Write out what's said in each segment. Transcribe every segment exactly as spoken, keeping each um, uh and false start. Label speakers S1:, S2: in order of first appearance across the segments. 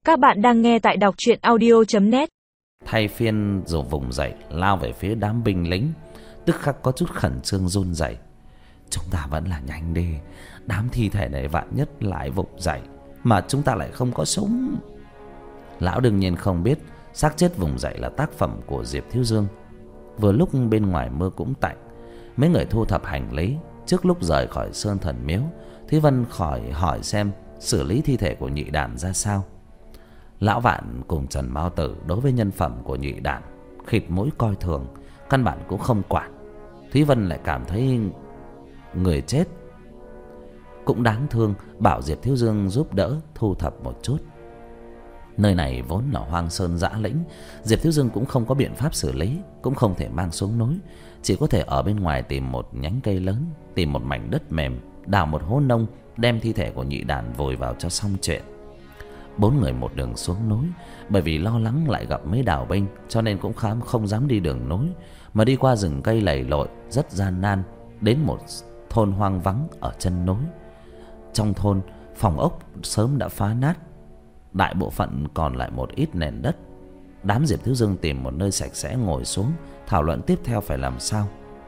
S1: Các bạn đang nghe tại đọc truyện audio chấm net.
S2: Thay phiên rồi vùng dậy lao về phía đám binh lính, tức khắc có chút khẩn trương run rẩy. Chúng ta vẫn là nhanh đi, đám thi thể này vạn nhất lại vùng dậy mà chúng ta lại không có súng. Lão đương nhiên không biết xác chết vùng dậy là tác phẩm của Diệp Thiếu Dương. Vừa lúc bên ngoài mưa cũng tạnh, mấy người thu thập hành lý. Trước lúc rời khỏi Sơn Thần Miếu, Thúy Vân khỏi hỏi xem xử lý thi thể của nhị đàn ra sao. Lão Vạn cùng Trần Mao Tử đối với nhân phẩm của nhị đàn khịt mũi coi thường, căn bản cũng không quản. Thúy Vân lại cảm thấy người chết cũng đáng thương, bảo Diệp Thiếu Dương giúp đỡ thu thập một chút. Nơi này vốn là hoang sơn dã lĩnh, Diệp Thiếu Dương cũng không có biện pháp xử lý, cũng không thể mang xuống núi, chỉ có thể ở bên ngoài tìm một nhánh cây lớn, tìm một mảnh đất mềm, đào một hố nông, đem thi thể của nhị đàn vùi vào cho xong chuyện. Bốn người một đường xuống núi, bởi vì lo lắng lại gặp mấy đào binh, cho nên cũng khám không dám đi đường núi, mà đi qua rừng cây lầy lội rất gian nan, đến một thôn hoang vắng ở chân núi. Trong thôn, phòng ốc sớm đã phá nát, đại bộ phận còn lại một ít nền đất. Đám Diệp Thiếu Dương tìm một nơi sạch sẽ ngồi xuống, thảo luận tiếp theo phải làm sao.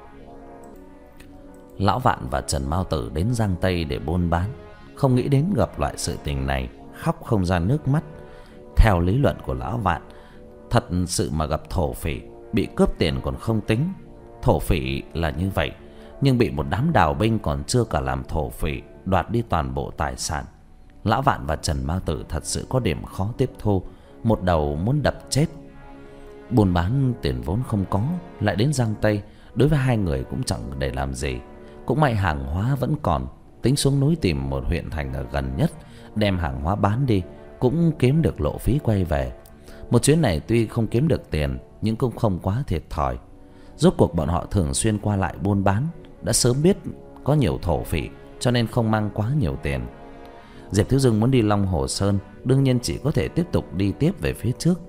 S2: Lão Vạn và Trần Mao Tử đến Giang Tây để buôn bán, không nghĩ đến gặp loại sự tình này, khóc không ra nước mắt. Theo lý luận của Lão Vạn, thật sự mà gặp thổ phỉ, bị cướp tiền còn không tính, thổ phỉ là như vậy, nhưng bị một đám đào binh còn chưa cả làm thổ phỉ đoạt đi toàn bộ tài sản. Lão Vạn và Trần Mao Tử thật sự có điểm khó tiếp thu, một đầu muốn đập chết. Buôn bán tiền vốn không có, lại đến Giang Tây, đối với hai người cũng chẳng để làm gì. Cũng may hàng hóa vẫn còn, tính xuống núi tìm một huyện thành ở gần nhất, đem hàng hóa bán đi, cũng kiếm được lộ phí quay về. Một chuyến này tuy không kiếm được tiền, nhưng cũng không quá thiệt thòi. Rốt cuộc bọn họ thường xuyên qua lại buôn bán, đã sớm biết có nhiều thổ phỉ, cho nên không mang quá nhiều tiền. Diệp Thiếu Dương muốn đi Long Hồ Sơn, đương nhiên chỉ có thể tiếp tục đi tiếp về phía trước.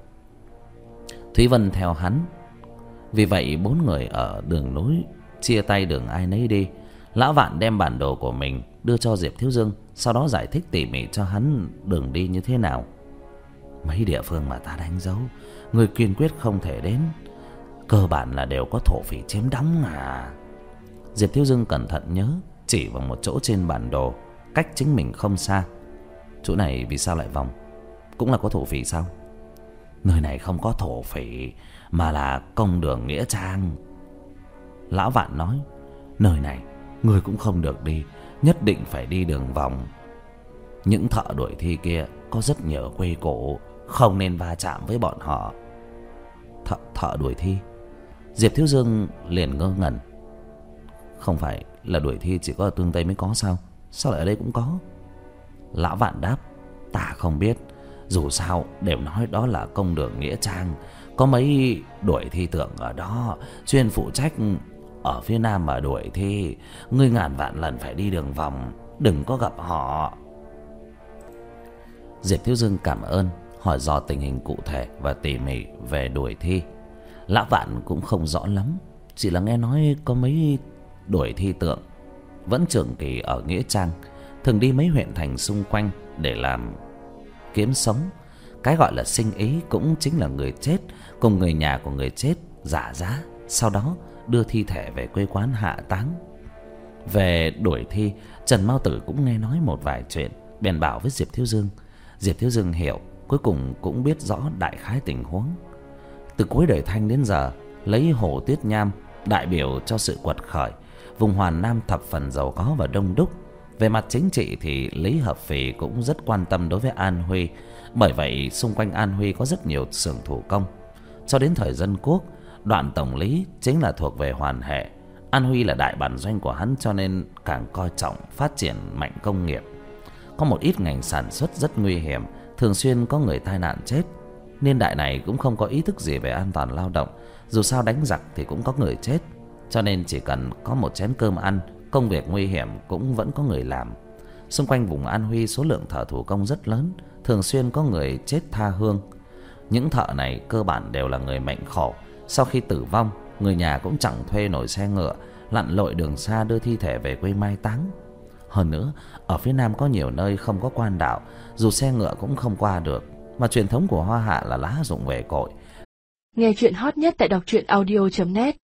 S2: Thúy Vân theo hắn. Vì vậy bốn người ở đường núi chia tay đường ai nấy đi. Lão Vạn đem bản đồ của mình đưa cho Diệp Thiếu Dương, sau đó giải thích tỉ mỉ cho hắn đường đi như thế nào. Mấy địa phương mà ta đánh dấu, người kiên quyết không thể đến, cơ bản là đều có thổ phỉ chiếm đóng à. Diệp Thiếu Dương cẩn thận nhớ, chỉ vào một chỗ trên bản đồ, cách chính mình không xa. Chỗ này vì sao lại vòng? Cũng là có thổ phỉ sao? Nơi này không có thổ phỉ, mà là công đường nghĩa trang. Lão Vạn nói, nơi này người cũng không được đi, nhất định phải đi đường vòng. Những thợ đuổi thi kia có rất nhiều quê cũ, không nên va chạm với bọn họ. Thợ, thợ đuổi thi? Diệp Thiếu Dương liền ngơ ngẩn. Không phải là đuổi thi chỉ có ở Tương Tây mới có sao? Sao lại ở đây cũng có? Lão Vạn đáp, ta không biết, dù sao đều nói đó là công đường nghĩa trang, có mấy đuổi thi tưởng ở đó, chuyên phụ trách ở phía nam mà đuổi thi. Ngươi ngàn vạn lần phải đi đường vòng, đừng có gặp họ. Diệp Thiếu Dương cảm ơn, hỏi dò tình hình cụ thể và tỉ mỉ về đuổi thi. Lão Vạn cũng không rõ lắm, chỉ là nghe nói có mấy đuổi thi tượng vẫn trường kỳ ở nghĩa trang, thường đi mấy huyện thành xung quanh để làm kiếm sống. Cái gọi là sinh ý cũng chính là người chết cùng người nhà của người chết giả giá, sau đó đưa thi thể về quê quán hạ táng. Về đuổi thi, Trần Mao Tử cũng nghe nói một vài chuyện, bèn bảo với Diệp Thiếu Dương. Diệp Thiếu Dương hiểu, cuối cùng cũng biết rõ đại khái tình huống. Từ cuối đời Thanh đến giờ, lấy Hồ Tuyết Nham đại biểu cho sự quật khởi, vùng Hoàn Nam thập phần giàu có và đông đúc. Về mặt chính trị thì Lý Hợp Phì cũng rất quan tâm đối với An Huy, bởi vậy xung quanh An Huy có rất nhiều xưởng thủ công. Cho đến thời Dân Quốc, Đoạn Tổng Lý chính là thuộc về Hoàn hệ. An Huy là đại bản doanh của hắn, cho nên càng coi trọng phát triển mạnh công nghiệp. Có một ít ngành sản xuất rất nguy hiểm, thường xuyên có người tai nạn chết. Niên đại này cũng không có ý thức gì về an toàn lao động, dù sao đánh giặc thì cũng có người chết, cho nên chỉ cần có một chén cơm ăn, công việc nguy hiểm cũng vẫn có người làm. Xung quanh vùng An Huy số lượng thợ thủ công rất lớn, thường xuyên có người chết tha hương. Những thợ này cơ bản đều là người mệnh khổ, sau khi tử vong, người nhà cũng chẳng thuê nổi xe ngựa, lặn lội đường xa đưa thi thể về quê mai táng. Hơn nữa, ở phía Nam có nhiều nơi không có quan đạo, dù xe ngựa cũng không qua được. Mà truyền thống của Hoa Hạ là lá rụng về cội.
S1: Nghe chuyện hot nhất tại đọc truyện audio chấm net.